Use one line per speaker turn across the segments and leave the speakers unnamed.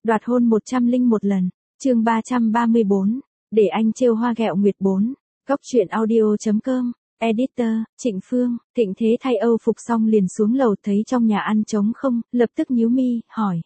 Đoạt hôn 101 lần. Chương 334. Để anh trêu hoa ghẹo nguyệt 4. Góc truyện audio.com. Editor, Trịnh Phương. Thịnh Thế thay Âu phục xong liền xuống lầu thấy trong nhà ăn trống không, lập tức nhíu mi, hỏi.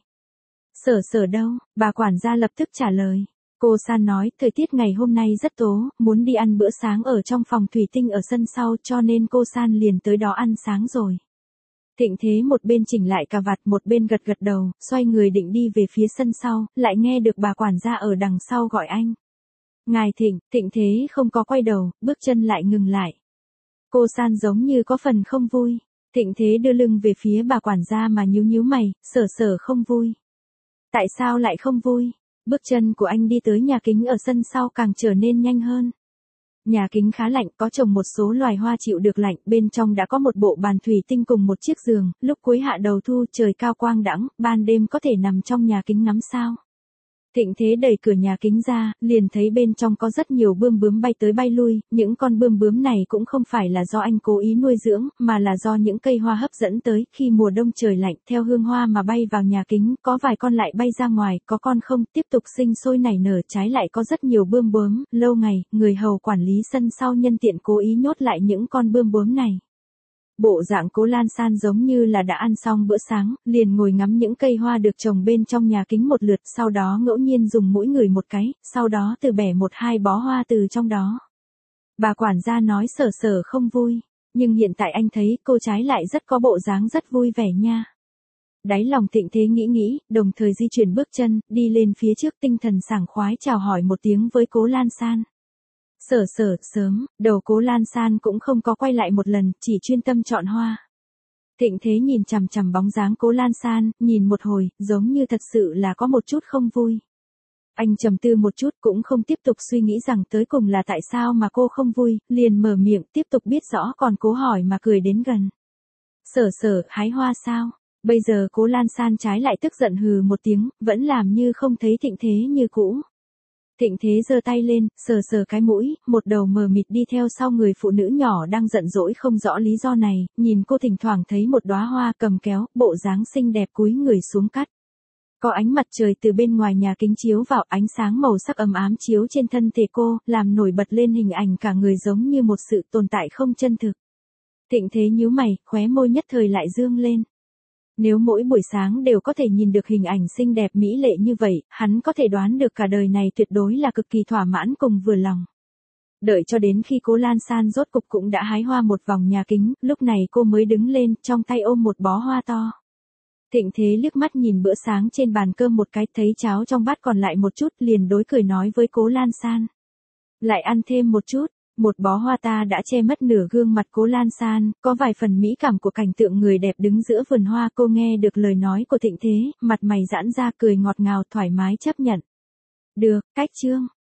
Sở Sở đâu? Bà quản gia lập tức trả lời. Cô San nói, thời tiết ngày hôm nay rất tố, muốn đi ăn bữa sáng ở trong phòng thủy tinh ở sân sau cho nên cô San liền tới đó ăn sáng rồi. Thịnh Thế một bên chỉnh lại cà vạt một bên gật gật đầu, xoay người định đi về phía sân sau, lại nghe được bà quản gia ở đằng sau gọi anh. Ngài Thịnh, Thịnh Thế không có quay đầu, bước chân lại ngừng lại. Cô San giống như có phần không vui. Thịnh Thế đưa lưng về phía bà quản gia mà nhíu mày, Sở Sở không vui. Tại sao lại không vui? Bước chân của anh đi tới nhà kính ở sân sau càng trở nên nhanh hơn. Nhà kính khá lạnh, có trồng một số loài hoa chịu được lạnh, bên trong đã có một bộ bàn thủy tinh cùng một chiếc giường, lúc cuối hạ đầu thu trời cao quang đãng, ban đêm có thể nằm trong nhà kính ngắm sao. Thịnh Thế đẩy cửa nhà kính ra, liền thấy bên trong có rất nhiều bươm bướm bay tới bay lui, những con bươm bướm này cũng không phải là do anh cố ý nuôi dưỡng, mà là do những cây hoa hấp dẫn tới, khi mùa đông trời lạnh, theo hương hoa mà bay vào nhà kính, có vài con lại bay ra ngoài, có con không, tiếp tục sinh sôi nảy nở, trái lại có rất nhiều bươm bướm, lâu ngày, người hầu quản lý sân sau nhân tiện cố ý nhốt lại những con bươm bướm này. Bộ dạng Cố Lan San giống như là đã ăn xong bữa sáng, liền ngồi ngắm những cây hoa được trồng bên trong nhà kính một lượt, sau đó ngẫu nhiên dùng mũi ngửi một cái, sau đó từ bẻ một hai bó hoa từ trong đó. Bà quản gia nói Sở Sở không vui, nhưng hiện tại anh thấy cô trái lại rất có bộ dáng rất vui vẻ nha. Đáy lòng Thịnh Thế nghĩ, đồng thời di chuyển bước chân, đi lên phía trước tinh thần sảng khoái chào hỏi một tiếng với Cố Lan San. Sở Sở, sớm, đầu Cố Lan San cũng không có quay lại một lần, chỉ chuyên tâm chọn hoa. Thịnh Thế nhìn chằm chằm bóng dáng Cố Lan San, nhìn một hồi, giống như thật sự là có một chút không vui. Anh trầm tư một chút cũng không tiếp tục suy nghĩ rằng tới cùng là tại sao mà cô không vui, liền mở miệng tiếp tục biết rõ còn cố hỏi mà cười đến gần. Sở Sở, hái hoa sao? Bây giờ Cố Lan San trái lại tức giận hừ một tiếng, vẫn làm như không thấy Thịnh Thế như cũ. Thịnh Thế giơ tay lên, sờ sờ cái mũi, một đầu mờ mịt đi theo sau người phụ nữ nhỏ đang giận dỗi không rõ lý do này, nhìn cô thỉnh thoảng thấy một đóa hoa cầm kéo, bộ dáng xinh đẹp cúi người xuống cắt. Có ánh mặt trời từ bên ngoài nhà kính chiếu vào, ánh sáng màu sắc ấm ám chiếu trên thân thể cô, làm nổi bật lên hình ảnh cả người giống như một sự tồn tại không chân thực. Thịnh Thế nhíu mày, khóe môi nhất thời lại dương lên. Nếu mỗi buổi sáng đều có thể nhìn được hình ảnh xinh đẹp mỹ lệ như vậy, hắn có thể đoán được cả đời này tuyệt đối là cực kỳ thỏa mãn cùng vừa lòng. Đợi cho đến khi Cố Lan San rốt cục cũng đã hái hoa một vòng nhà kính, lúc này cô mới đứng lên, trong tay ôm một bó hoa to. Thịnh Thế liếc mắt nhìn bữa sáng trên bàn cơm một cái, thấy cháo trong bát còn lại một chút, liền đối cười nói với Cố Lan San. Lại ăn thêm một chút. Một bó hoa ta đã che mất nửa gương mặt Cố Lan San, có vài phần mỹ cảm của cảnh tượng người đẹp đứng giữa vườn hoa. Cô nghe được lời nói của Thịnh Thế, mặt mày giãn ra cười ngọt ngào thoải mái chấp nhận. Được, cách chương.